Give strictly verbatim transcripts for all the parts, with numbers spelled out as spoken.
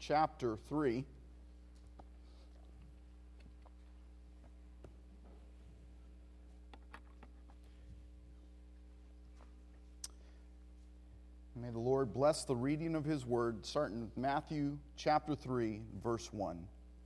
chapter three. May the Lord bless the reading of His Word, starting with Matthew chapter three, verse one.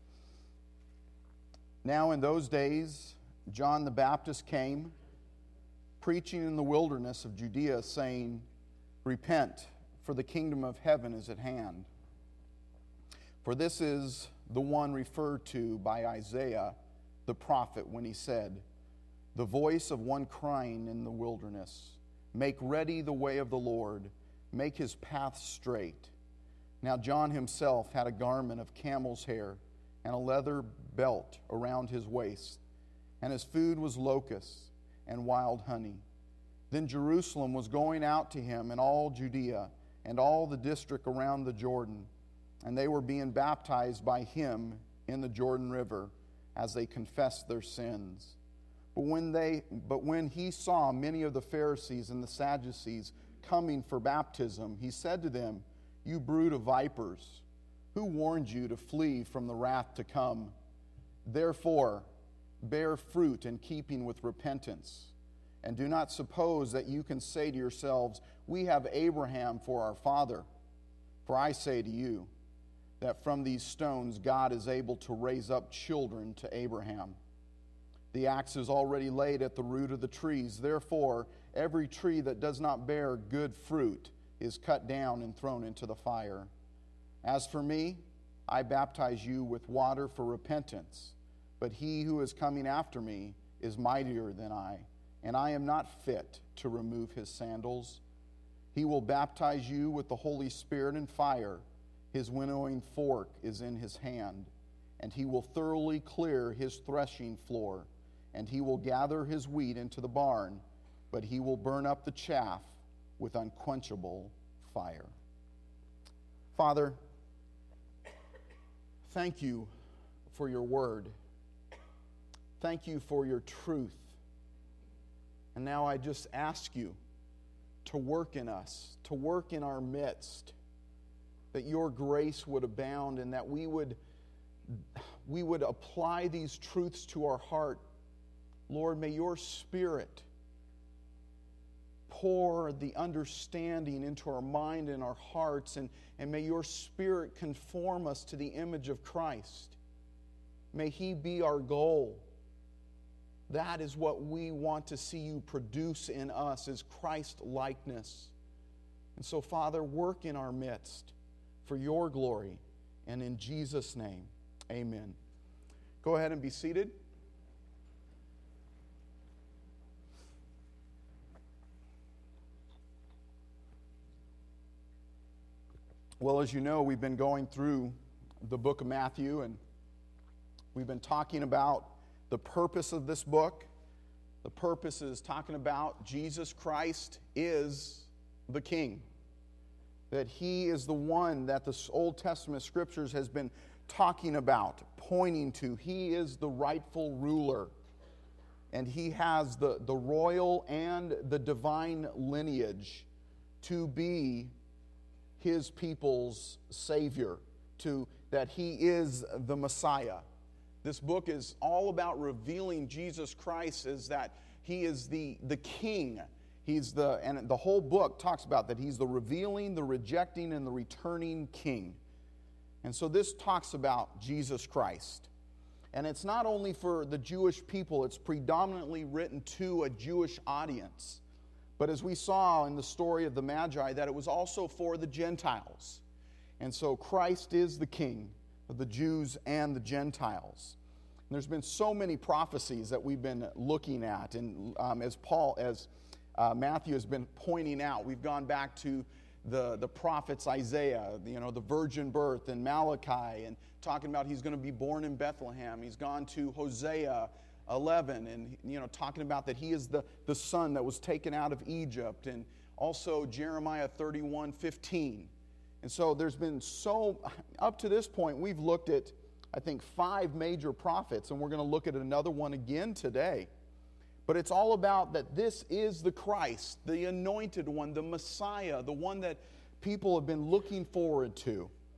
Now in those days, John the Baptist came, preaching in the wilderness of Judea, saying, Repent, for the kingdom of heaven is at hand. For this is the one referred to by Isaiah the prophet when he said, The voice of one crying in the wilderness, Make ready the way of the Lord, make his path straight. Now John himself had a garment of camel's hair and a leather belt around his waist, and his food was locusts and wild honey. Then Jerusalem was going out to him, and all Judea and all the district around the Jordan, and they were being baptized by him in the Jordan River as they confessed their sins. But when they, but when he saw many of the Pharisees and the Sadducees coming for baptism, he said to them, You brood of vipers, who warned you to flee from the wrath to come? Therefore, bear fruit in keeping with repentance, and do not suppose that you can say to yourselves, We have Abraham for our father. For I say to you, that from these stones God is able to raise up children to Abraham. The axe is already laid at the root of the trees. Therefore, every tree that does not bear good fruit is cut down and thrown into the fire. As for me, I baptize you with water for repentance, but he who is coming after me is mightier than I, and I am not fit to remove his sandals. He will baptize you with the Holy Spirit and fire. His winnowing fork is in his hand, and he will thoroughly clear his threshing floor, and he will gather his wheat into the barn, but he will burn up the chaff with unquenchable fire. Father, thank you for your word. Thank you for your truth. And now I just ask you to work in us, to work in our midst, that your grace would abound and that we would, we would apply these truths to our heart. Lord, may your Spirit pour the understanding into our mind and our hearts, and, and may your Spirit conform us to the image of Christ. May he be our goal. That is what we want to see you produce in us, is Christ-likeness. And so, Father, work in our midst for your glory, and in Jesus' name, amen. Go ahead and be seated. Well, as you know, we've been going through the book of Matthew, and we've been talking about the purpose of this book. The purpose is talking about Jesus Christ is the King. That he is the one that the Old Testament Scriptures has been talking about, pointing to. He is the rightful ruler. And he has the, the royal and the divine lineage to be his people's Savior, to that he is the Messiah. This book is all about revealing Jesus Christ as that he is the, the King. He's the, and the whole book talks about that he's the revealing, the rejecting, and the returning King. And so this talks about Jesus Christ. And it's not only for the Jewish people, it's predominantly written to a Jewish audience. But as we saw in the story of the Magi, that it was also for the Gentiles. And so Christ is the King of the Jews and the Gentiles. And there's been so many prophecies that we've been looking at. And um, as Paul, as uh, Matthew has been pointing out, we've gone back to the, the prophets Isaiah, you know, the virgin birth, and Malachi, and talking about he's going to be born in Bethlehem. He's gone to Hosea eleven, and you know, talking about that he is the, the son that was taken out of Egypt, and also Jeremiah thirty-one fifteen. And so there's been so, up to this point, we've looked at, I think, five major prophets, and we're going to look at another one again today. But it's all about that this is the Christ, the anointed one, the Messiah, the one that people have been looking forward to.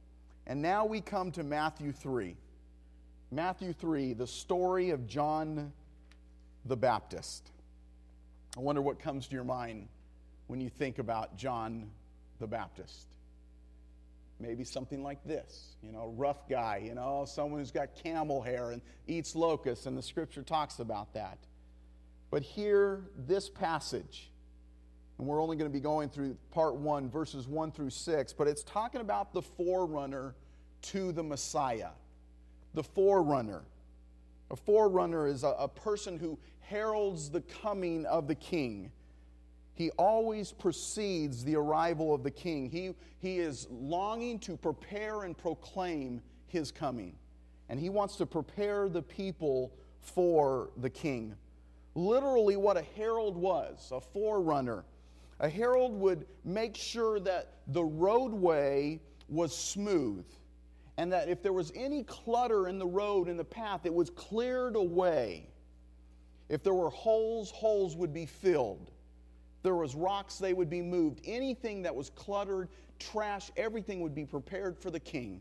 And now we come to Matthew three. Matthew three, the story of John the Baptist. I wonder what comes to your mind when you think about John the Baptist. Maybe something like this, you know, rough guy, you know, someone who's got camel hair and eats locusts, and the scripture talks about that. But here, this passage, and we're only going to be going through part one, verses one through six, but it's talking about the forerunner to the Messiah. The forerunner. A forerunner is a, a person who heralds the coming of the king. He always precedes the arrival of the king. He, he is longing to prepare and proclaim his coming. And he wants to prepare the people for the king. Literally what a herald was, a forerunner. A herald would make sure that the roadway was smooth, and that if there was any clutter in the road, in the path, it was cleared away. If there were holes, holes would be filled. There was rocks, they would be moved. Anything that was cluttered, trash, everything would be prepared for the king.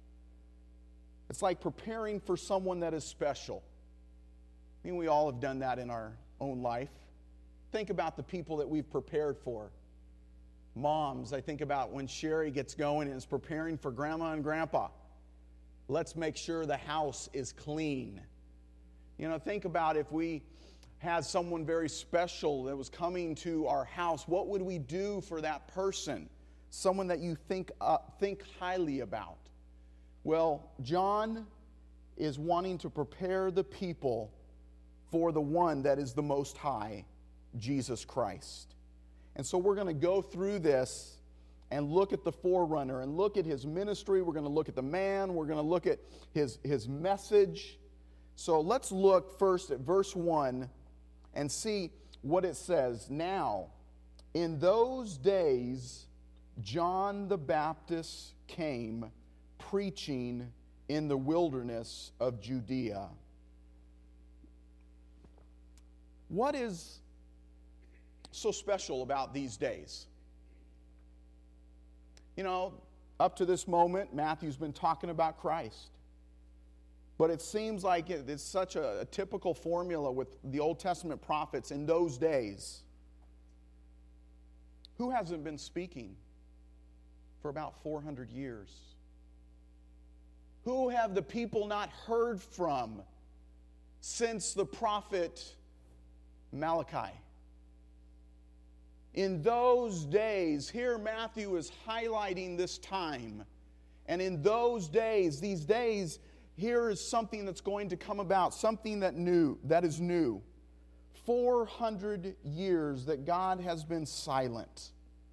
It's like preparing for someone that is special. I mean, we all have done that in our own life. Think about the people that we've prepared for. Moms, I think about when Sherry gets going and is preparing for Grandma and Grandpa. Let's make sure the house is clean. You know, think about if we had someone very special that was coming to our house, what would we do for that person? Someone that you think uh, think highly about. Well, John is wanting to prepare the people for the one that is the Most High, Jesus Christ. And so we're going to go through this and look at the forerunner and look at his ministry. We're going to look at the man. We're going to look at his, his message. So let's look first at verse one and see what it says. Now, in those days, John the Baptist came preaching in the wilderness of Judea. What is so special about these days? You know, up to this moment, Matthew's been talking about Christ. But it seems like it's such a, a typical formula with the Old Testament prophets in those days. Who hasn't been speaking for about four hundred years? Who have the people not heard from since the prophet Malachi? In those days, here Matthew is highlighting this time. And in those days, these days, here is something that's going to come about, something that new, that is new. four hundred years that God has been silent.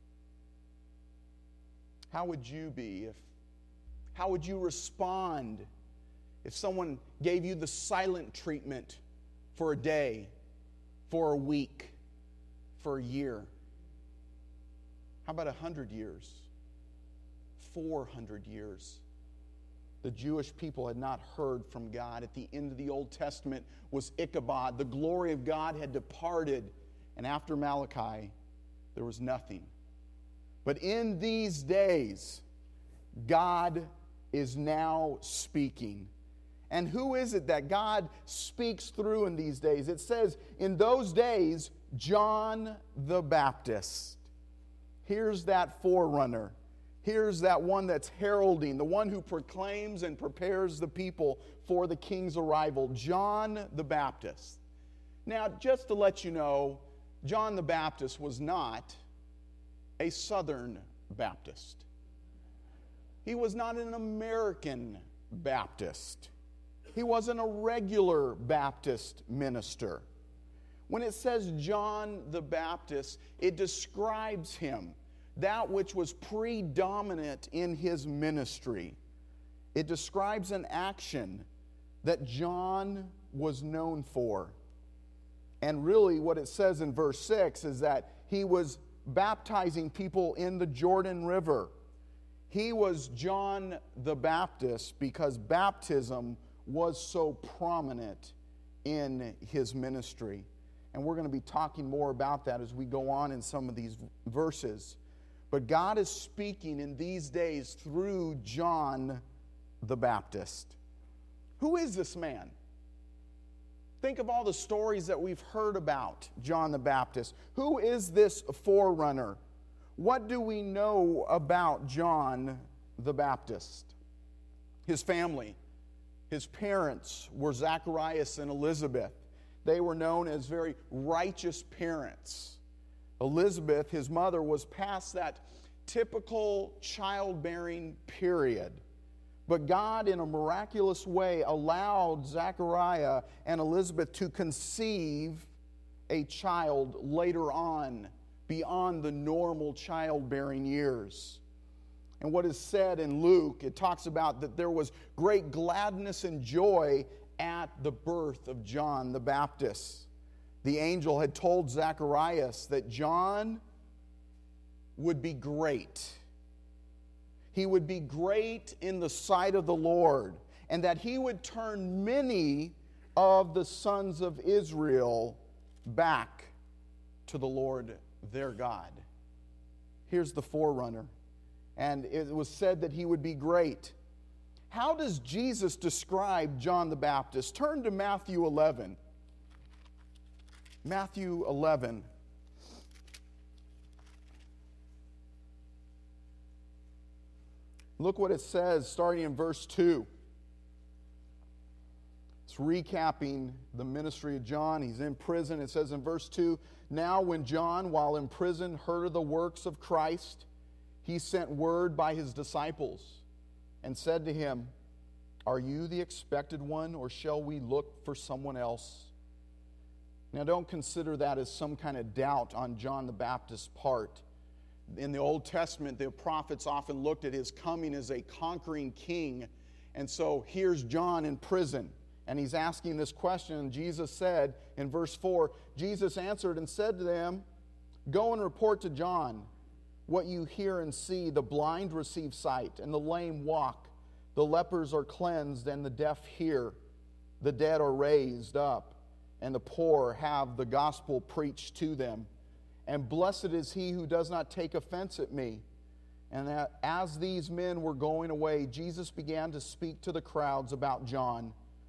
How would you be if, how would you respond if someone gave you the silent treatment for a day, for a week, for a year? How about a hundred years? Four hundred years. The Jewish people had not heard from God. At the end of the Old Testament was Ichabod. The glory of God had departed. And after Malachi, there was nothing. But in these days, God is now speaking. And who is it that God speaks through in these days? It says, in those days, John the Baptist. Here's that forerunner. Here's that one that's heralding, the one who proclaims and prepares the people for the king's arrival, John the Baptist. Now, just to let you know, John the Baptist was not a Southern Baptist. He was not an American Baptist. He wasn't a regular Baptist minister. When it says John the Baptist, it describes him, that which was predominant in his ministry. It describes an action that John was known for. And really what it says in verse six is that he was baptizing people in the Jordan River. He was John the Baptist because baptism was so prominent in his ministry. And we're going to be talking more about that as we go on in some of these verses. But God is speaking in these days through John the Baptist. Who is this man? Think of all the stories that we've heard about John the Baptist. Who is this forerunner? What do we know about John the Baptist? His family. His parents were Zacharias and Elizabeth. They were known as very righteous parents. Elizabeth, his mother, was past that typical childbearing period. But God, in a miraculous way, allowed Zachariah and Elizabeth to conceive a child later on, beyond the normal childbearing years. And what is said in Luke, it talks about that there was great gladness and joy at the birth of John the Baptist. The angel had told Zacharias that John would be great. He would be great in the sight of the Lord, and that he would turn many of the sons of Israel back to the Lord their God. Here's the forerunner. And it was said that he would be great. How does Jesus describe John the Baptist? Turn to Matthew eleven. Matthew eleven. Look what it says starting in verse two. It's recapping the ministry of John. He's in prison. It says in verse two, "Now when John, while in prison, heard of the works of Christ, he sent word by his disciples and said to him, 'Are you the expected one, or shall we look for someone else?'" Now don't consider that as some kind of doubt on John the Baptist's part. In the Old Testament, the prophets often looked at his coming as a conquering king. And so here's John in prison, and he's asking this question. And Jesus said in verse four, Jesus answered and said to them, "Go and report to John what you hear and see. The blind receive sight, and the lame walk. The lepers are cleansed, and the deaf hear. The dead are raised up, and the poor have the gospel preached to them. And blessed is he who does not take offense at me." And that as these men were going away, Jesus began to speak to the crowds about John.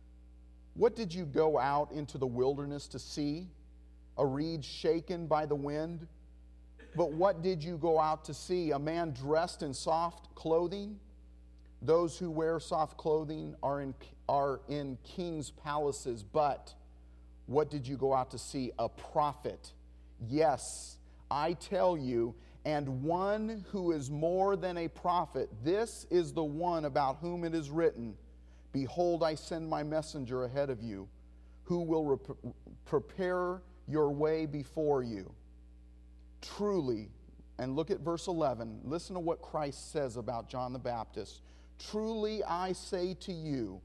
"What did you go out into the wilderness to see? A reed shaken by the wind? But what did you go out to see? A man dressed in soft clothing? Those who wear soft clothing are in, are in kings' palaces. But what did you go out to see? A prophet. Yes, I tell you, and one who is more than a prophet. This is the one about whom it is written, 'Behold, I send my messenger ahead of you, who will rep- prepare your way before you.' Truly," and look at verse eleven, listen to what Christ says about John the Baptist. "Truly I say to you,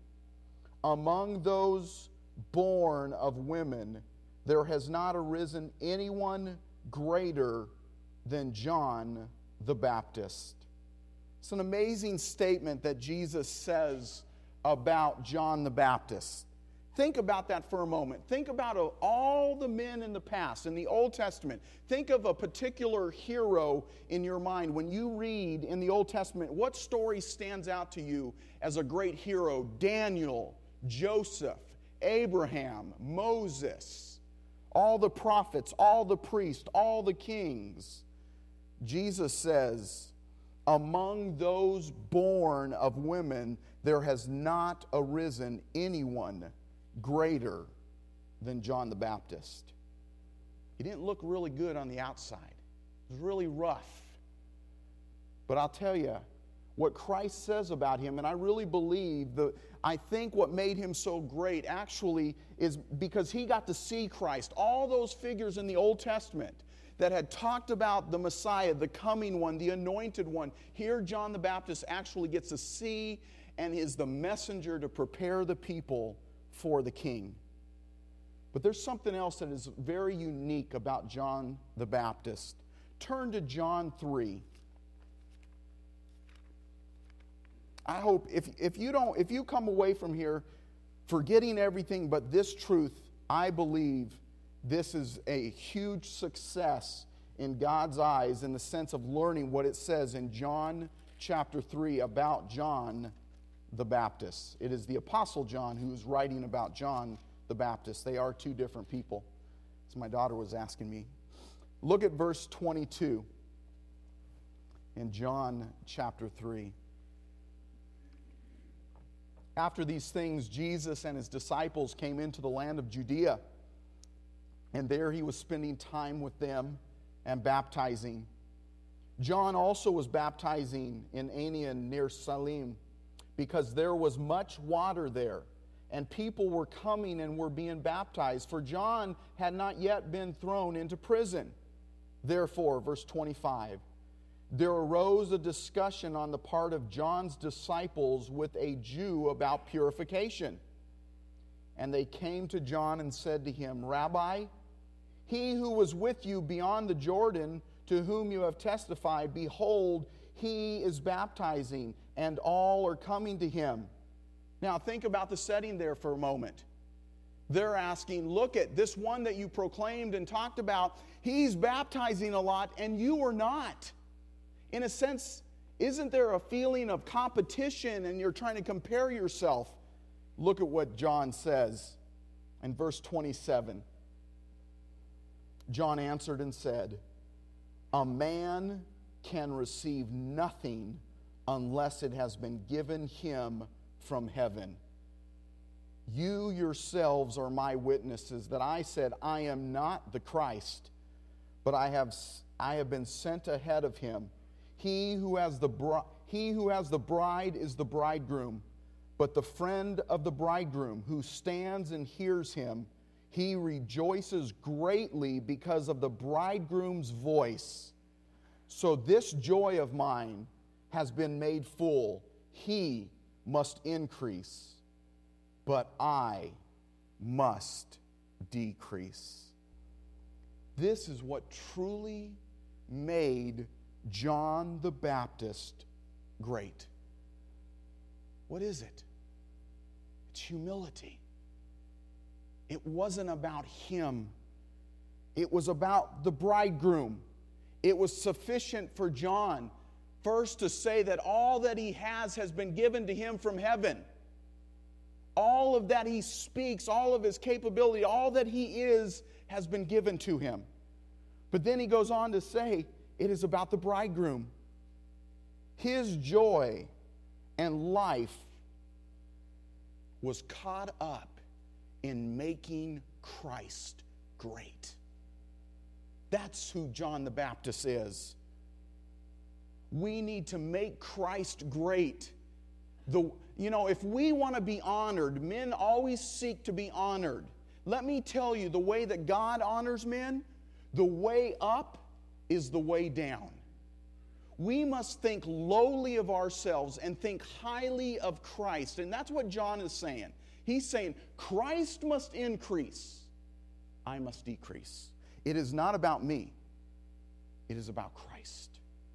among those born of women, there has not arisen anyone greater than John the Baptist." It's an amazing statement that Jesus says about John the Baptist. Think about that for a moment. Think about all the men in the past, in the Old Testament. Think of a particular hero in your mind. When you read in the Old Testament, what story stands out to you as a great hero? Daniel, Joseph, Abraham, Moses, all the prophets, all the priests, all the kings. Jesus says, among those born of women, there has not arisen anyone greater than John the Baptist. He didn't look really good on the outside. It was really rough. But I'll tell you, what Christ says about him, and I really believe that I think what made him so great actually is because he got to see Christ. All those figures in the Old Testament that had talked about the Messiah, the coming one, the anointed one, here John the Baptist actually gets to see and is the messenger to prepare the people for the king. But there's something else that is very unique about John the Baptist. Turn to John three. I hope if, if you don't, if you come away from here forgetting everything but this truth, I believe this is a huge success in God's eyes in the sense of learning what it says in John chapter three about John the Baptist. It is the Apostle John who is writing about John the Baptist. They are two different people, as my daughter was asking me. Look at verse twenty-two in John chapter three. After these things, Jesus and his disciples came into the land of Judea, and there he was spending time with them and baptizing. John also was baptizing in Aenon near Salim, because there was much water there, and people were coming and were being baptized, for John had not yet been thrown into prison. Therefore, verse twenty-five, there arose a discussion on the part of John's disciples with a Jew about purification. And they came to John and said to him, Rabbi, he who was with you beyond the Jordan, to whom you have testified, behold, he is baptizing, and all are coming to him. Now think about the setting there for a moment. They're asking, look at this one that you proclaimed and talked about, he's baptizing a lot, and you are not. In a sense, isn't there a feeling of competition and you're trying to compare yourself? Look at what John says in verse twenty-seven. John answered and said, a man can receive nothing unless it has been given him from heaven. You yourselves are my witnesses that I said, I am not the Christ, but I have, I have been sent ahead of him. He who has the bri- he who has the bride is the bridegroom, but the friend of the bridegroom who stands and hears him, he rejoices greatly because of the bridegroom's voice. So this joy of mine has been made full. He must increase, but I must decrease. This is what truly made John the Baptist great. What is it? It's humility. It wasn't about him. It was about the bridegroom. It was sufficient for John first to say that all that he has has been given to him from heaven. All of that he speaks, all of his capability, all that he is has been given to him. But then he goes on to say, it is about the bridegroom. His joy and life was caught up in making Christ great. That's who John the Baptist is. We need to make Christ great. The, you know, if we want to be honored, men always seek to be honored. Let me tell you, the way that God honors men, the way up is the way down. We must think lowly of ourselves and think highly of Christ. And that's what John is saying. He's saying, Christ must increase, I must decrease. It is not about me. It is about Christ.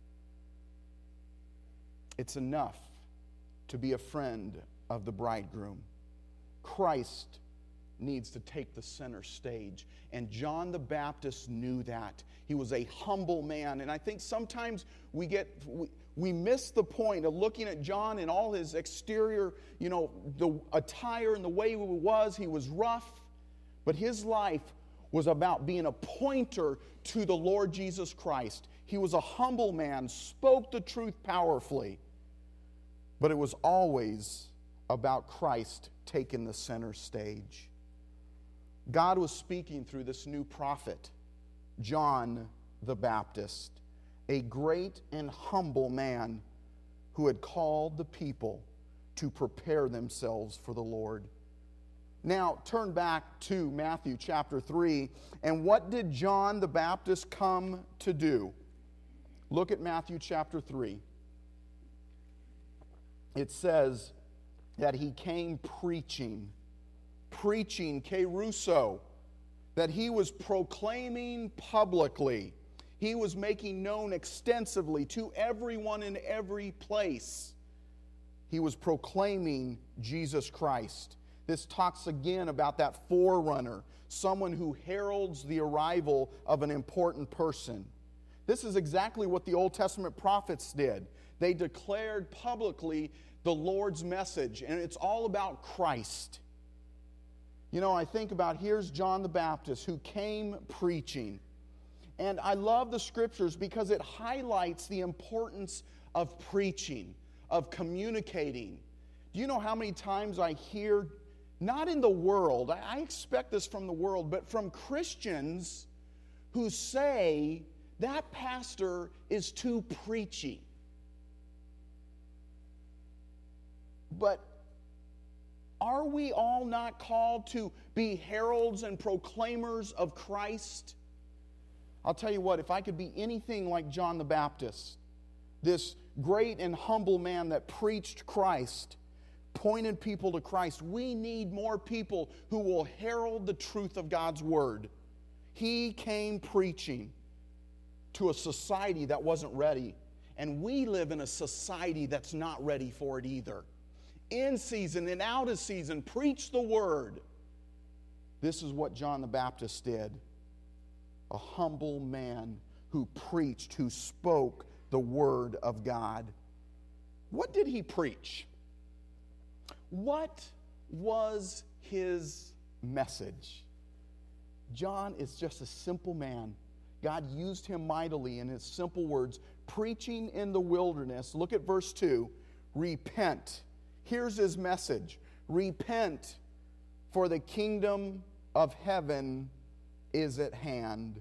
It's enough to be a friend of the bridegroom. Christ needs to take the center stage. And John the Baptist knew that. He was a humble man. And I think sometimes we get we, we miss the point of looking at John and all his exterior, you know, the attire and the way he was. He was rough. But his life was about being a pointer to the Lord Jesus Christ. He was a humble man, spoke the truth powerfully. But it was always about Christ taking the center stage. God was speaking through this new prophet, John the Baptist, a great and humble man who had called the people to prepare themselves for the Lord. Now, turn back to Matthew chapter three, and what did John the Baptist come to do? Look at Matthew chapter three. It says that he came preaching, preaching, kerusso, that he was proclaiming publicly. He was making known extensively to everyone in every place. He was proclaiming Jesus Christ. This talks again about that forerunner, someone who heralds the arrival of an important person. This is exactly what the Old Testament prophets did. They declared publicly the Lord's message, and it's all about Christ. You know, I think about, here's John the Baptist who came preaching. And I love the scriptures because it highlights the importance of preaching, of communicating. Do you know how many times I hear, not in the world, I expect this from the world, but from Christians who say that pastor is too preachy. But are we all not called to be heralds and proclaimers of Christ? I'll tell you what, if I could be anything like John the Baptist, this great and humble man that preached Christ, pointed people to Christ, we need more people who will herald the truth of God's Word. He came preaching to a society that wasn't ready, and we live in a society that's not ready for it either. In season and out of season, preach the Word. This is what John the Baptist did. A humble man who preached, who spoke the Word of God. What did he preach? What was his message? John is just a simple man. God used him mightily in his simple words, preaching in the wilderness. Look at verse two. Repent. Here's his message. Repent, for the kingdom of heaven is at hand.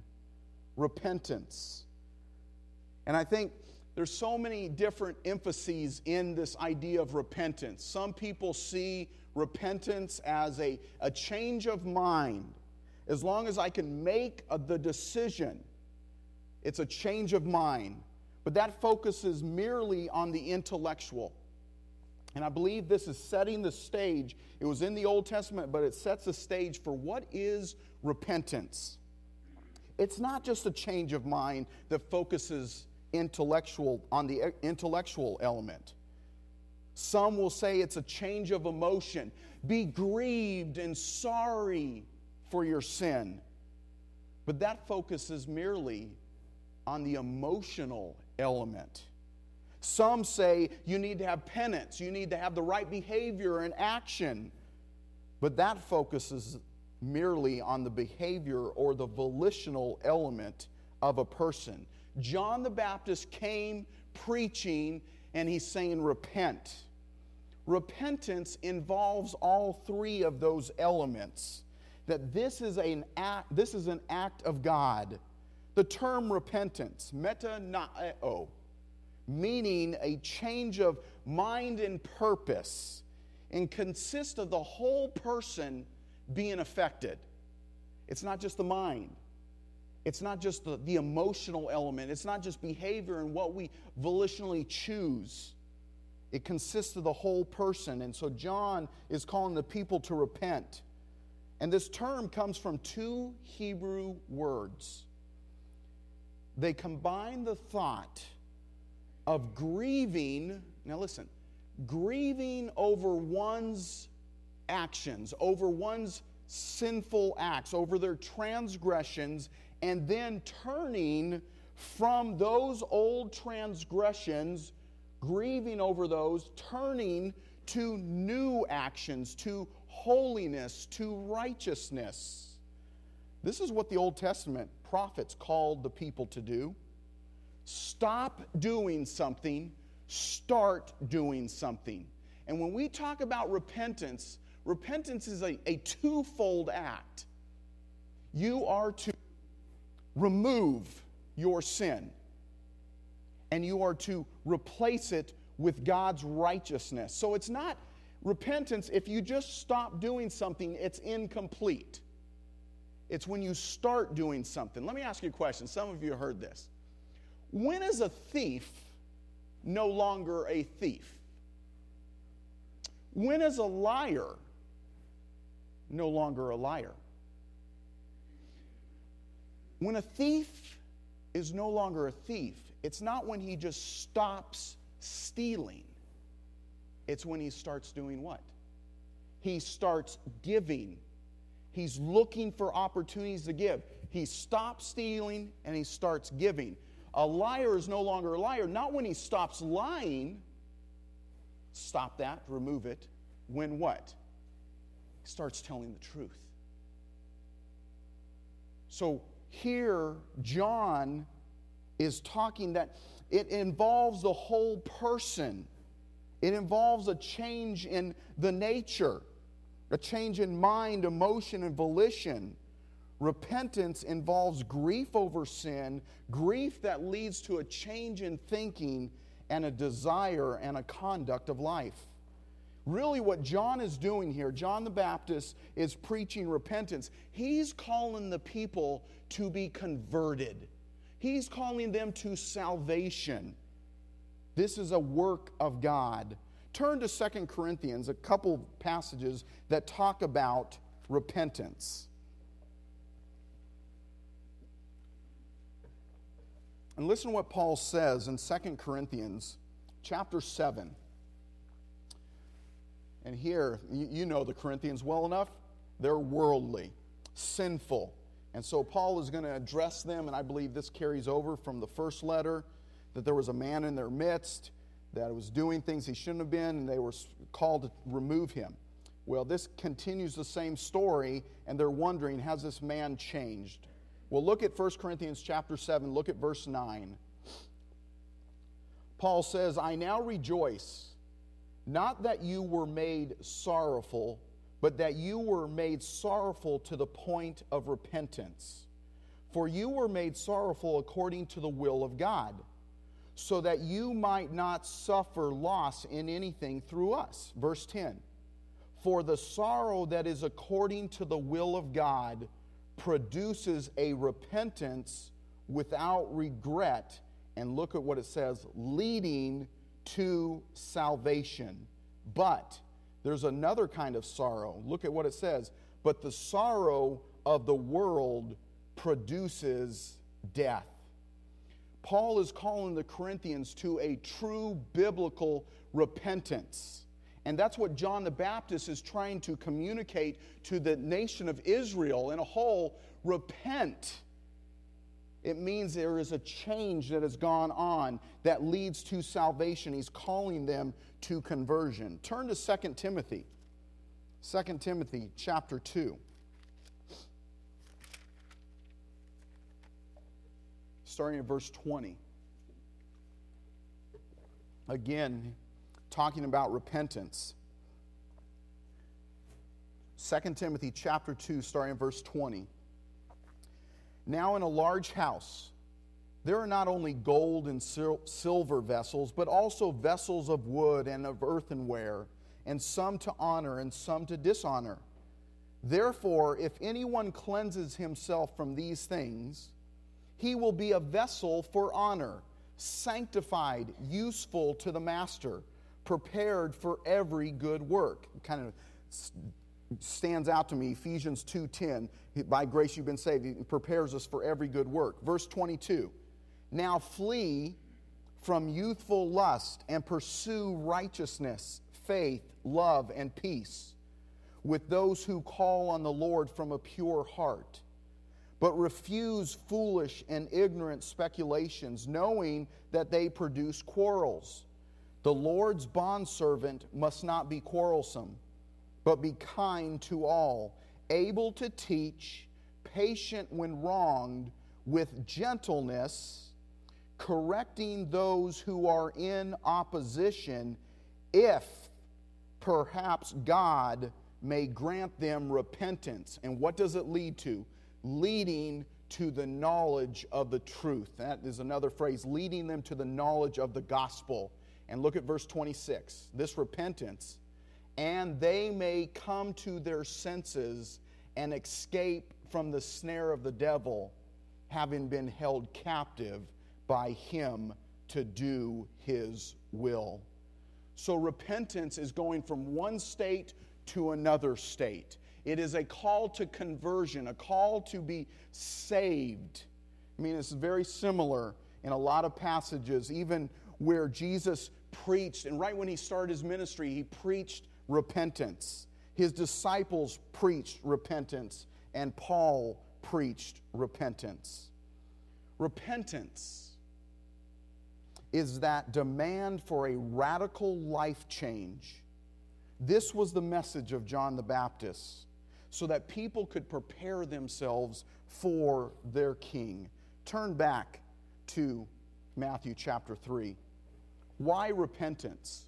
Repentance. And I think there's so many different emphases in this idea of repentance. Some people see repentance as a, a change of mind. As long as I can make a, the decision, it's a change of mind. But that focuses merely on the intellectual. And I believe this is setting the stage. It was in the Old Testament, but it sets the stage for what is repentance. It's not just a change of mind that focuses intellectual on the intellectual element. Some will say it's a change of emotion. Be grieved and sorry for your sin. But that focuses merely on the emotional element. Some say you need to have penance, you need to have the right behavior and action. But that focuses merely on the behavior or the volitional element of a person. John the Baptist came preaching, and he's saying repent. Repentance involves all three of those elements. That this is an act, this is an act of God. The term repentance, metanao, meaning a change of mind and purpose, and consists of the whole person being affected. It's not just the mind. It's not just the, the emotional element. It's not just behavior and what we volitionally choose. It consists of the whole person. And so John is calling the people to repent. And this term comes from two Hebrew words. They combine the thought of grieving, now listen, grieving over one's actions, over one's sinful acts, over their transgressions, and then turning from those old transgressions, grieving over those, turning to new actions, to holiness, to righteousness. This is what the Old Testament prophets called the people to do. Stop doing something, start doing something. And when we talk about repentance, repentance is a, a twofold act. You are to remove your sin, and you are to replace it with God's righteousness. So it's not repentance. If you just stop doing something, it's incomplete. It's when you start doing something. Let me ask you a question. Some of you have heard this. When is a thief no longer a thief? When is a liar no longer a liar? When a thief is no longer a thief, it's not when he just stops stealing. It's when he starts doing what? He starts giving. He's looking for opportunities to give. He stops stealing and he starts giving. A liar is no longer a liar. Not when he stops lying. Stop that, remove it. When what? He starts telling the truth. So here, John is talking that it involves the whole person. It involves a change in the nature, a change in mind, emotion, and volition. Repentance involves grief over sin, grief that leads to a change in thinking and a desire and a conduct of life. Really what John is doing here, John the Baptist is preaching repentance. He's calling the people to be converted. He's calling them to salvation. This is a work of God. Turn to Second Corinthians, a couple passages that talk about repentance. And listen to what Paul says in Second Corinthians chapter seven. And here, you know the Corinthians well enough. They're worldly, sinful. And so Paul is going to address them, and I believe this carries over from the first letter, that there was a man in their midst that was doing things he shouldn't have been, and they were called to remove him. Well, this continues the same story, and they're wondering, has this man changed? Well, look at First Corinthians chapter seven, look at verse nine. Paul says, I now rejoice, not that you were made sorrowful, but that you were made sorrowful to the point of repentance. For you were made sorrowful according to the will of God, so that you might not suffer loss in anything through us. Verse ten. For the sorrow that is according to the will of God produces a repentance without regret. And look at what it says, leading to salvation. But there's another kind of sorrow. Look at what it says. But the sorrow of the world produces death. Paul is calling the Corinthians to a true biblical repentance. And that's what John the Baptist is trying to communicate to the nation of Israel in a whole. Repent. It means there is a change that has gone on that leads to salvation. He's calling them to conversion. Turn to Second Timothy. Second Timothy chapter two. Starting at verse twenty. Again, talking about repentance. Second Timothy chapter two, starting at verse twenty. Now in a large house, there are not only gold and sil- silver vessels, but also vessels of wood and of earthenware, and some to honor and some to dishonor. Therefore, if anyone cleanses himself from these things, he will be a vessel for honor, sanctified, useful to the master, prepared for every good work. Kind of stands out to me, Ephesians two ten. By grace you've been saved. He prepares us for every good work. Verse twenty-two. Now flee from youthful lust and pursue righteousness, faith, love, and peace with those who call on the Lord from a pure heart. But refuse foolish and ignorant speculations, knowing that they produce quarrels. The Lord's bondservant must not be quarrelsome, but be kind to all, able to teach, patient when wronged, with gentleness, correcting those who are in opposition, if perhaps God may grant them repentance. And what does it lead to? Leading to the knowledge of the truth. That is another phrase, leading them to the knowledge of the gospel. And look at verse twenty-six. This repentance, and they may come to their senses and escape from the snare of the devil, having been held captive by him to do his will. So repentance is going from one state to another state. It is a call to conversion, a call to be saved. I mean, it's very similar in a lot of passages, even where Jesus preached, and right when he started his ministry, he preached repentance. His disciples preached repentance, and Paul preached repentance. Repentance is that demand for a radical life change. This was the message of John the Baptist, so that people could prepare themselves for their king. Turn back to Matthew chapter three. Why repentance?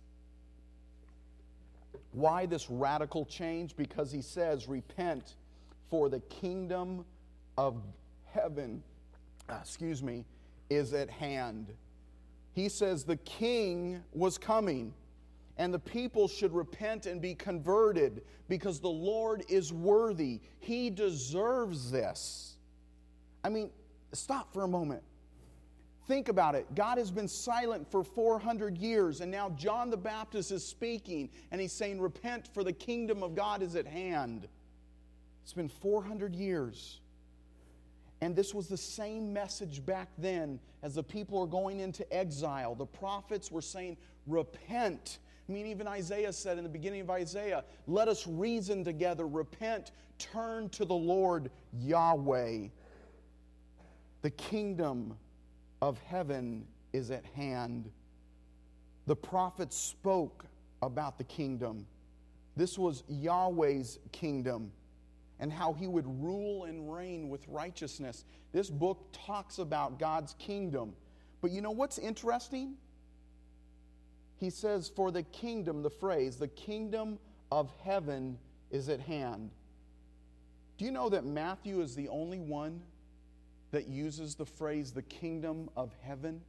Why this radical change? Because he says, repent, for the kingdom of heaven, excuse me, is at hand. He says the king was coming, and the people should repent and be converted because the Lord is worthy. He deserves this. I mean, stop for a moment. Think about it. God has been silent for four hundred years, and now John the Baptist is speaking, and he's saying, repent, for the kingdom of God is at hand. It's been four hundred years. And this was the same message back then as the people are going into exile. The prophets were saying, repent. I mean, even Isaiah said in the beginning of Isaiah, let us reason together, repent, turn to the Lord Yahweh. The kingdom of heaven is at hand. The prophets spoke about the kingdom. This was Yahweh's kingdom and how he would rule and reign with righteousness. This book talks about God's kingdom. But you know what's interesting? He says, for the kingdom, the phrase, the kingdom of heaven is at hand. Do you know that Matthew is the only one that uses the phrase, the kingdom of heaven?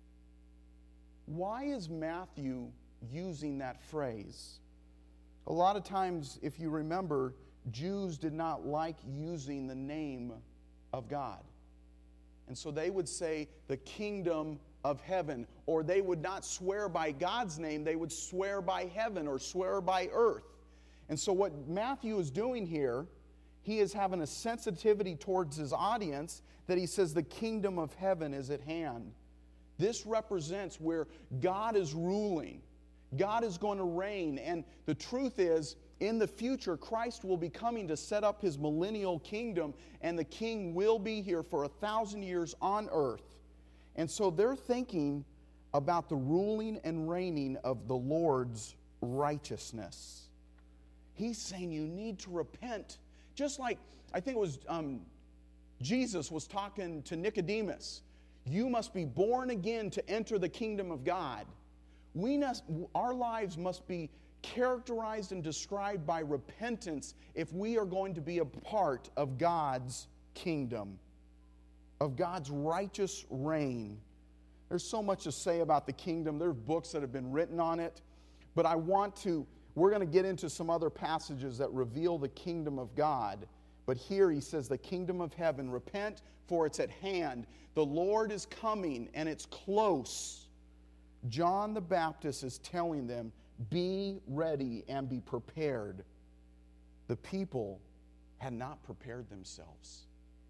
Why is Matthew using that phrase? A lot of times, if you remember, Jews did not like using the name of God. And so they would say the kingdom of heaven, or they would not swear by God's name, they would swear by heaven or swear by earth. And so what Matthew is doing here, he is having a sensitivity towards his audience that he says the kingdom of heaven is at hand. This represents where God is ruling. God is going to reign. And the truth is, in the future, Christ will be coming to set up his millennial kingdom, and the king will be here for a thousand years on earth. And so they're thinking about the ruling and reigning of the Lord's righteousness. He's saying you need to repent. Just like, I think it was um, Jesus was talking to Nicodemus. You must be born again to enter the kingdom of God. We must, our lives must be characterized and described by repentance if we are going to be a part of God's kingdom, of God's righteous reign. There's so much to say about the kingdom. There are books that have been written on it, but I want to, we're going to get into some other passages that reveal the kingdom of God. But here he says, the kingdom of heaven, repent, for it's at hand. The Lord is coming, and it's close. John the Baptist is telling them, be ready and be prepared. The people had not prepared themselves.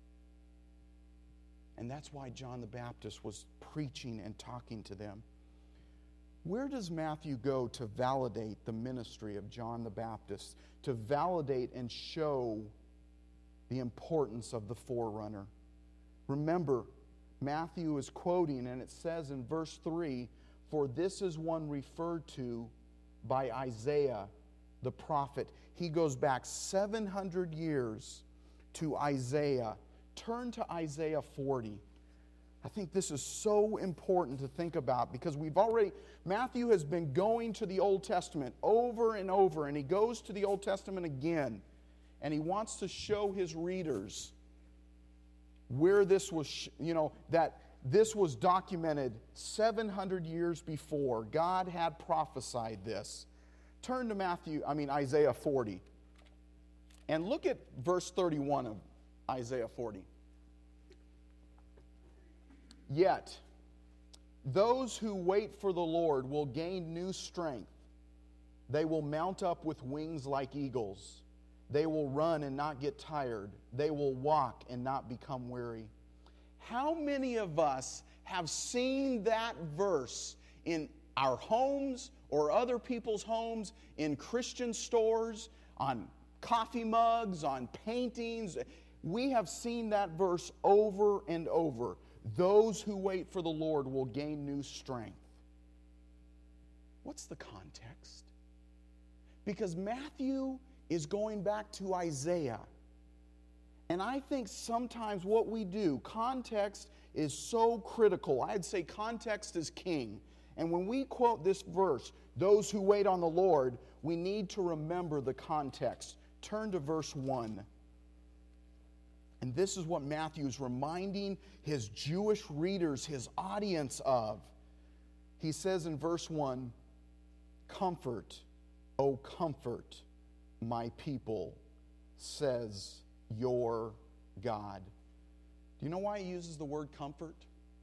And that's why John the Baptist was preaching and talking to them. Where does Matthew go to validate the ministry of John the Baptist, to validate and show the importance of the forerunner? Remember, Matthew is quoting, and it says in verse three, for this is one referred to by Isaiah the prophet. He goes back seven hundred years to Isaiah. Turn to Isaiah forty. I think this is so important to think about because we've already, Matthew has been going to the Old Testament over and over, and he goes to the Old Testament again, and he wants to show his readers where this was, you know, that this was documented seven hundred years before. God had prophesied this. Turn to Matthew, I mean Isaiah forty. And look at verse thirty-one of Isaiah forty. Yet, those who wait for the Lord will gain new strength. They will mount up with wings like eagles. They will run and not get tired. They will walk and not become weary. How many of us have seen that verse in our homes or other people's homes, in Christian stores, on coffee mugs, on paintings? We have seen that verse over and over. Those who wait for the Lord will gain new strength. What's the context? Because Matthew is going back to Isaiah. And I think sometimes what we do, context is so critical. I'd say context is king. And when we quote this verse, those who wait on the Lord, we need to remember the context. Turn to verse one. And this is what Matthew is reminding his Jewish readers, his audience of. He says in verse one, "Comfort, O comfort my people, says your God." Do you know why he uses the word comfort?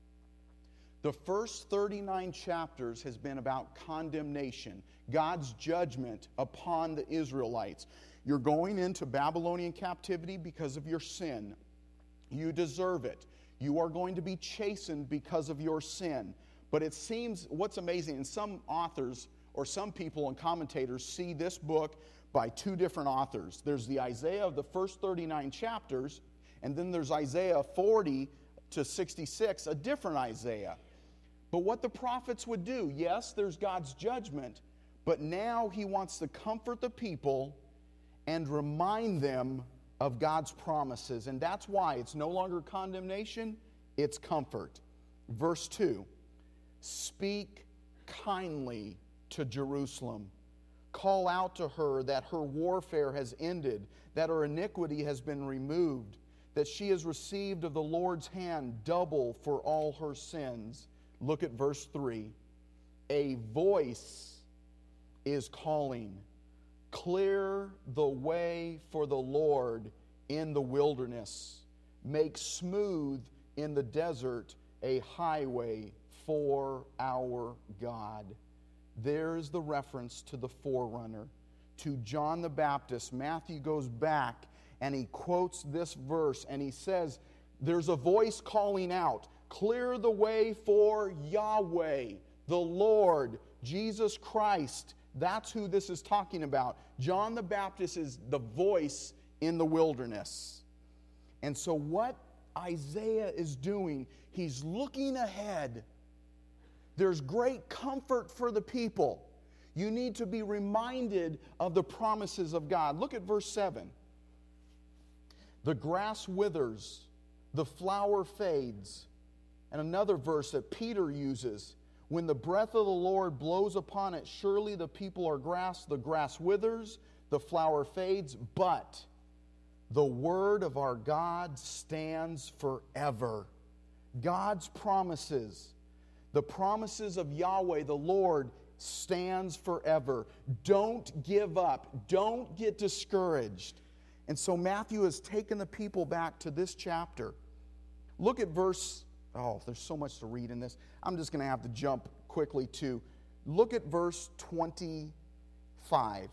The first thirty-nine chapters has been about condemnation, God's judgment upon the Israelites. You're going into Babylonian captivity because of your sin. You deserve it. You are going to be chastened because of your sin. But it seems, what's amazing, and some authors or some people and commentators see this book by two different authors. There's the Isaiah of the first thirty-nine chapters, and then there's Isaiah forty to sixty-six, a different Isaiah. But what the prophets would do, yes, there's God's judgment, but now he wants to comfort the people and remind them of God's promises. And that's why it's no longer condemnation, it's comfort. Verse two, "Speak kindly to Jerusalem. Call out to her that her warfare has ended, that her iniquity has been removed, that she has received of the Lord's hand double for all her sins." Look at verse three. "A voice is calling, clear the way for the Lord in the wilderness. Make smooth in the desert a highway for our God." There's the reference to the forerunner, to John the Baptist. Matthew goes back and he quotes this verse and he says, there's a voice calling out, "Clear the way for Yahweh, the Lord, Jesus Christ." That's who this is talking about. John the Baptist is the voice in the wilderness. And so what Isaiah is doing, he's looking ahead. There's great comfort for the people. You need to be reminded of the promises of God. Look at verse seven. "The grass withers, the flower fades." And another verse that Peter uses, "When the breath of the Lord blows upon it, surely the people are grass. The grass withers, the flower fades, but the word of our God stands forever." God's promises, the promises of Yahweh, the Lord, stands forever. Don't give up. Don't get discouraged. And so Matthew has taken the people back to this chapter. Look at verse, oh, there's so much to read in this. I'm just going to have to jump quickly to, look at verse twenty-five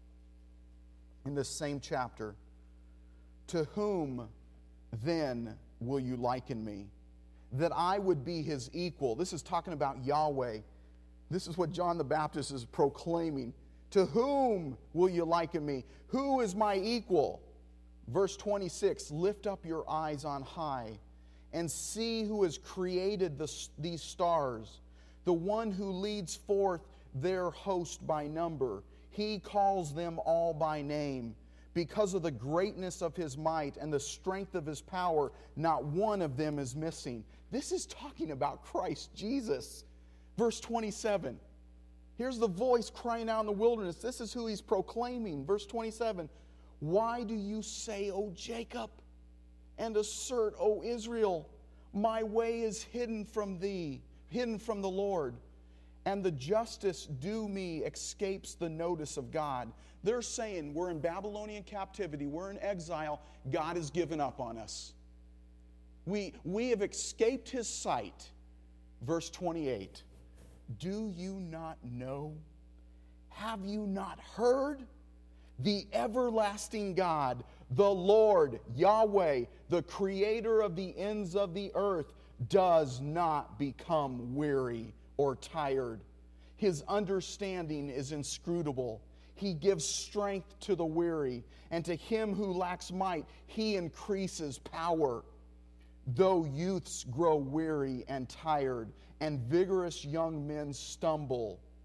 in this same chapter. "To whom then will you liken me, that I would be his equal?" This is talking about Yahweh. This is what John the Baptist is proclaiming. "To whom will you liken me? Who is my equal?" Verse twenty-six, "Lift up your eyes on high and see who has created the, these stars, the one who leads forth their host by number. He calls them all by name. Because of the greatness of his might and the strength of his power, not one of them is missing." This is talking about Christ Jesus. Verse twenty-seven. Here's the voice crying out in the wilderness. This is who he's proclaiming. Verse twenty-seven. "Why do you say, O Jacob, and assert, O Israel, my way is hidden from thee, hidden from the Lord, and the justice due me escapes the notice of God." They're saying, we're in Babylonian captivity, we're in exile, God has given up on us. We, we have escaped his sight. Verse twenty-eight, "Do you not know? Have you not heard? The everlasting God, the Lord, Yahweh, the creator of the ends of the earth, does not become weary or tired. His understanding is inscrutable. He gives strength to the weary, and to him who lacks might, he increases power. Though youths grow weary and tired, and vigorous young men stumble,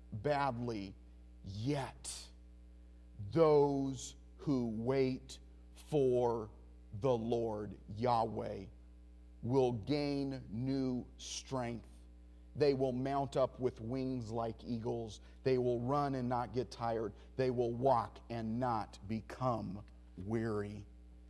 badly. Yet those who wait for the Lord, Yahweh, will gain new strength. They will mount up with wings like eagles. They will run and not get tired. They will walk and not become weary.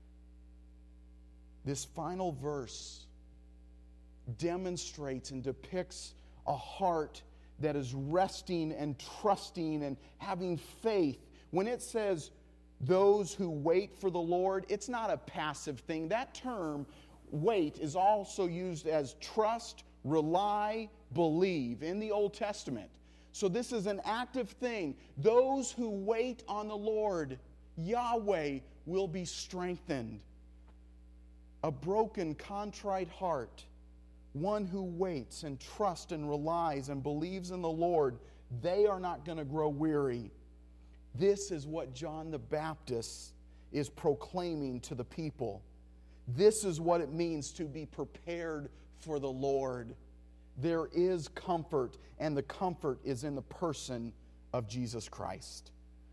This final verse demonstrates and depicts a heart that is resting and trusting and having faith. When it says those who wait for the Lord, it's not a passive thing. That term, wait, is also used as trust, rely, believe in the Old Testament. So this is an active thing. Those who wait on the Lord, Yahweh, will be strengthened. A broken, contrite heart, one who waits and trusts and relies and believes in the Lord, they are not going to grow weary. This is what John the Baptist is proclaiming to the people. This is what it means to be prepared for the Lord. There is comfort, and the comfort is in the person of Jesus Christ.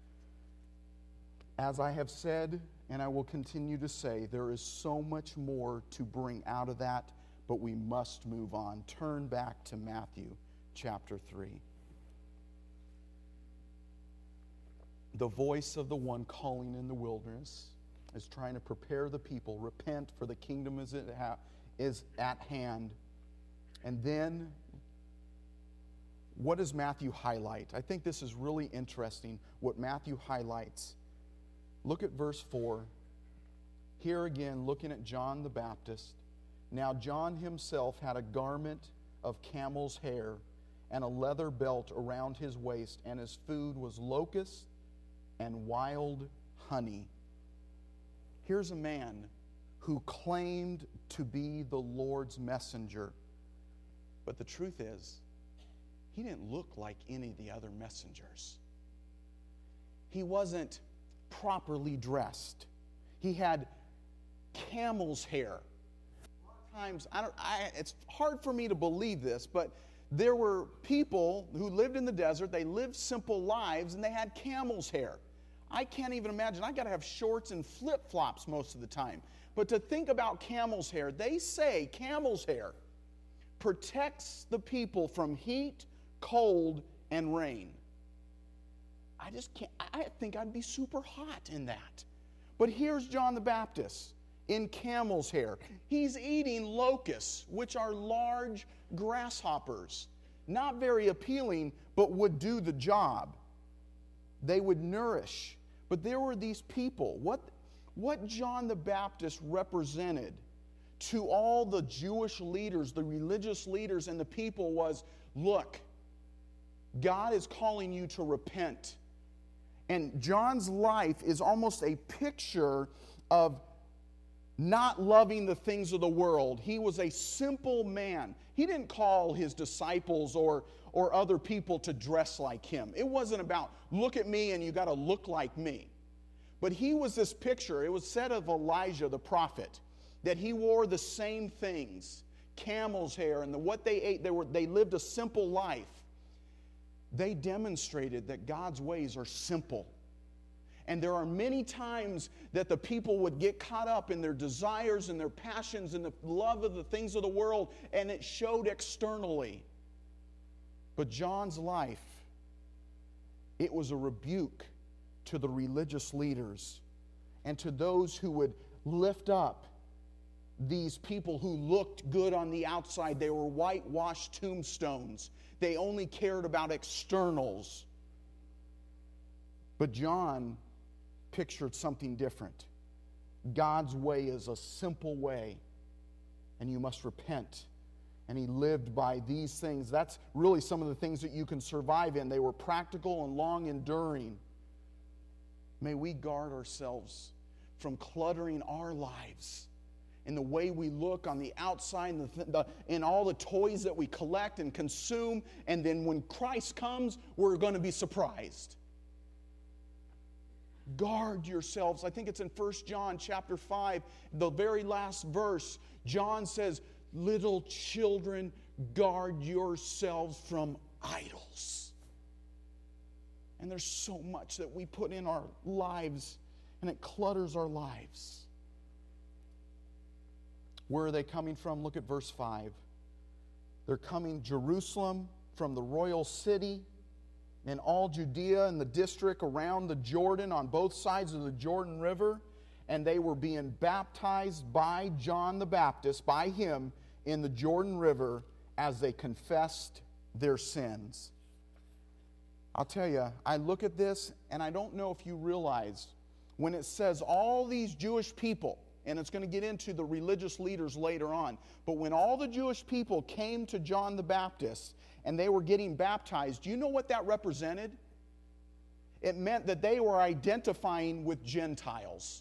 As I have said, and I will continue to say, there is so much more to bring out of that, but we must move on. Turn back to Matthew chapter three. The voice of the one calling in the wilderness is trying to prepare the people. Repent, for the kingdom is at, ha- is at hand. And then, what does Matthew highlight? I think this is really interesting, what Matthew highlights. Look at verse four. Here again, looking at John the Baptist. Now John himself had a garment of camel's hair and a leather belt around his waist, and his food was locusts and wild honey. Here's a man who claimed to be the Lord's messenger. But the truth is, he didn't look like any of the other messengers. He wasn't properly dressed. He had camel's hair. A lot of times, I don't, I, it's hard for me to believe this, but there were people who lived in the desert. They lived simple lives, and they had camel's hair. I can't even imagine. I got to have shorts and flip-flops most of the time. But to think about camel's hair, they say camel's hair protects the people from heat, cold, and rain. I just can't, I think I'd be super hot in that. But here's John the Baptist in camel's hair. He's eating locusts, which are large grasshoppers. Not very appealing, but would do the job. They would nourish. But there were these people. What, what John the Baptist represented to all the Jewish leaders, the religious leaders, and the people was, look, God is calling you to repent. And John's life is almost a picture of not loving the things of the world. He was a simple man. He didn't call his disciples or, or other people to dress like him. It wasn't about, look at me and you got to look like me. But he was this picture. It was said of Elijah the prophet that he wore the same things, camel's hair, and the, what they ate. They were they lived a simple life. They demonstrated that God's ways are simple. And there are many times that the people would get caught up in their desires and their passions and the love of the things of the world, and it showed externally. But John's life, it was a rebuke to the religious leaders and to those who would lift up these people who looked good on the outside. They were whitewashed tombstones. They only cared about externals. But John pictured something different. God's way is a simple way, and you must repent. And he lived by these things. That's really some of the things that you can survive in. They were practical and long enduring. May we guard ourselves from cluttering our lives in the way we look on the outside, and the, the, in all the toys that we collect and consume, and then when Christ comes, we're going to be surprised. Guard yourselves. I think it's in First John chapter five, the very last verse. John says, little children, guard yourselves from idols. And there's so much that we put in our lives, and it clutters our lives. Where are they coming from? Look at verse five. They're coming Jerusalem from the royal city, and all Judea and the district around the Jordan, on both sides of the Jordan River, and they were being baptized by John the Baptist, by him, in the Jordan River as they confessed their sins. I'll tell you, I look at this, and I don't know if you realize, when it says all these Jewish people, and it's going to get into the religious leaders later on, but when all the Jewish people came to John the Baptist, and they were getting baptized, do you know what that represented? It meant that they were identifying with Gentiles.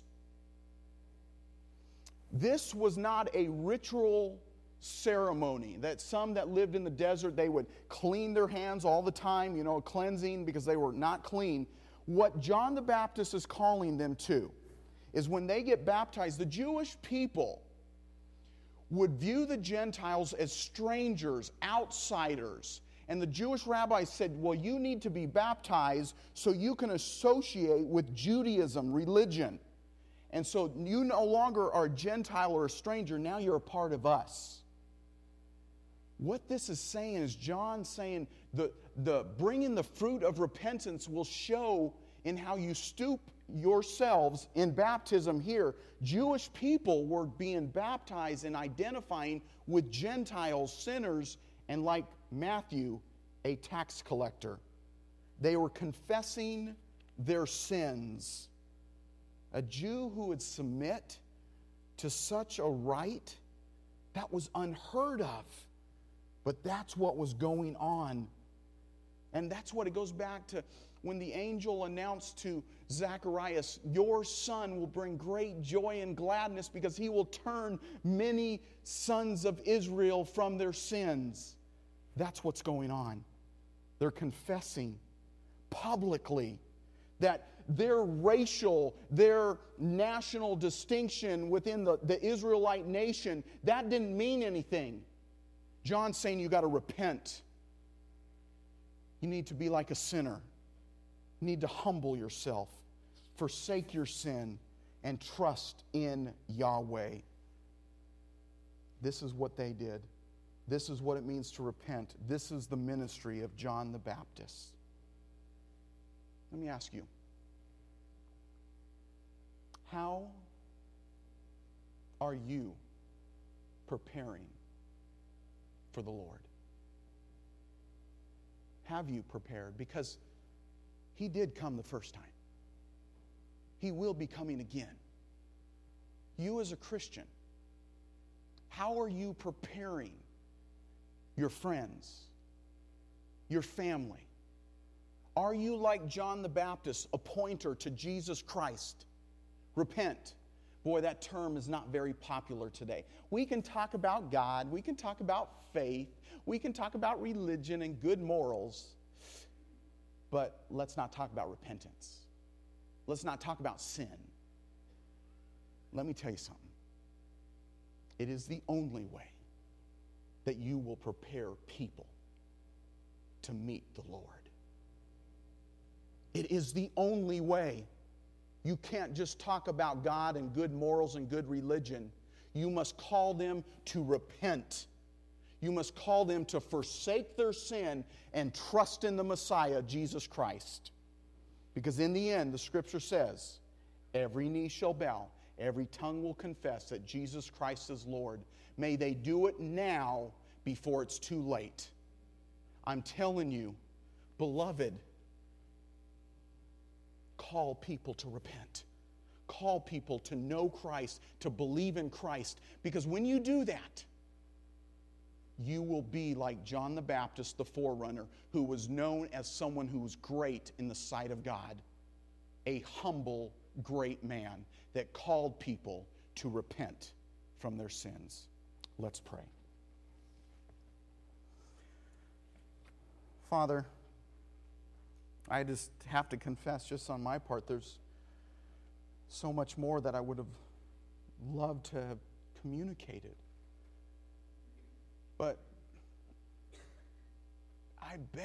This was not a ritual ceremony that some that lived in the desert, they would clean their hands all the time, you know, cleansing because they were not clean. What John the Baptist is calling them to is when they get baptized, the Jewish people would view the Gentiles as strangers, outsiders. And the Jewish rabbis said, well, you need to be baptized so you can associate with Judaism, religion. And so you no longer are a Gentile or a stranger, now you're a part of us. What this is saying is John saying the, the bringing the fruit of repentance will show in how you stoop yourselves in baptism here. Jewish people were being baptized and identifying with Gentiles, sinners, and like Matthew, a tax collector. They were confessing their sins. A Jew who would submit to such a rite, that was unheard of. But that's what was going on. And that's what it goes back to when the angel announced to Zacharias, your son will bring great joy and gladness because he will turn many sons of Israel from their sins. That's what's going on. They're confessing publicly that their racial, their national distinction within the, the Israelite nation, that didn't mean anything. John's saying you got to repent. You need to be like a sinner. You need to humble yourself, forsake your sin, and trust in Yahweh. This is what they did. This is what it means to repent. This is the ministry of John the Baptist. Let me ask you, how are you preparing for the Lord? Have you prepared? Because He did come the first time. He will be coming again. You as a Christian, how are you preparing your friends, your family? Are you like John the Baptist, a pointer to Jesus Christ? Repent. Boy, that term is not very popular today. We can talk about God, we can talk about faith, we can talk about religion and good morals, but let's not talk about repentance. Let's not talk about sin. Let me tell you something. It is the only way that you will prepare people to meet the Lord. It is the only way. You can't just talk about God and good morals and good religion. You must call them to repent. You must call them to forsake their sin and trust in the Messiah, Jesus Christ. Because in the end, the Scripture says, every knee shall bow, every tongue will confess that Jesus Christ is Lord. May they do it now before it's too late. I'm telling you, beloved, call people to repent. Call people to know Christ, to believe in Christ. Because when you do that, you will be like John the Baptist, the forerunner, who was known as someone who was great in the sight of God. A humble, great man that called people to repent from their sins. Let's pray. Father, I just have to confess, just on my part, there's so much more that I would have loved to have communicated. But I beg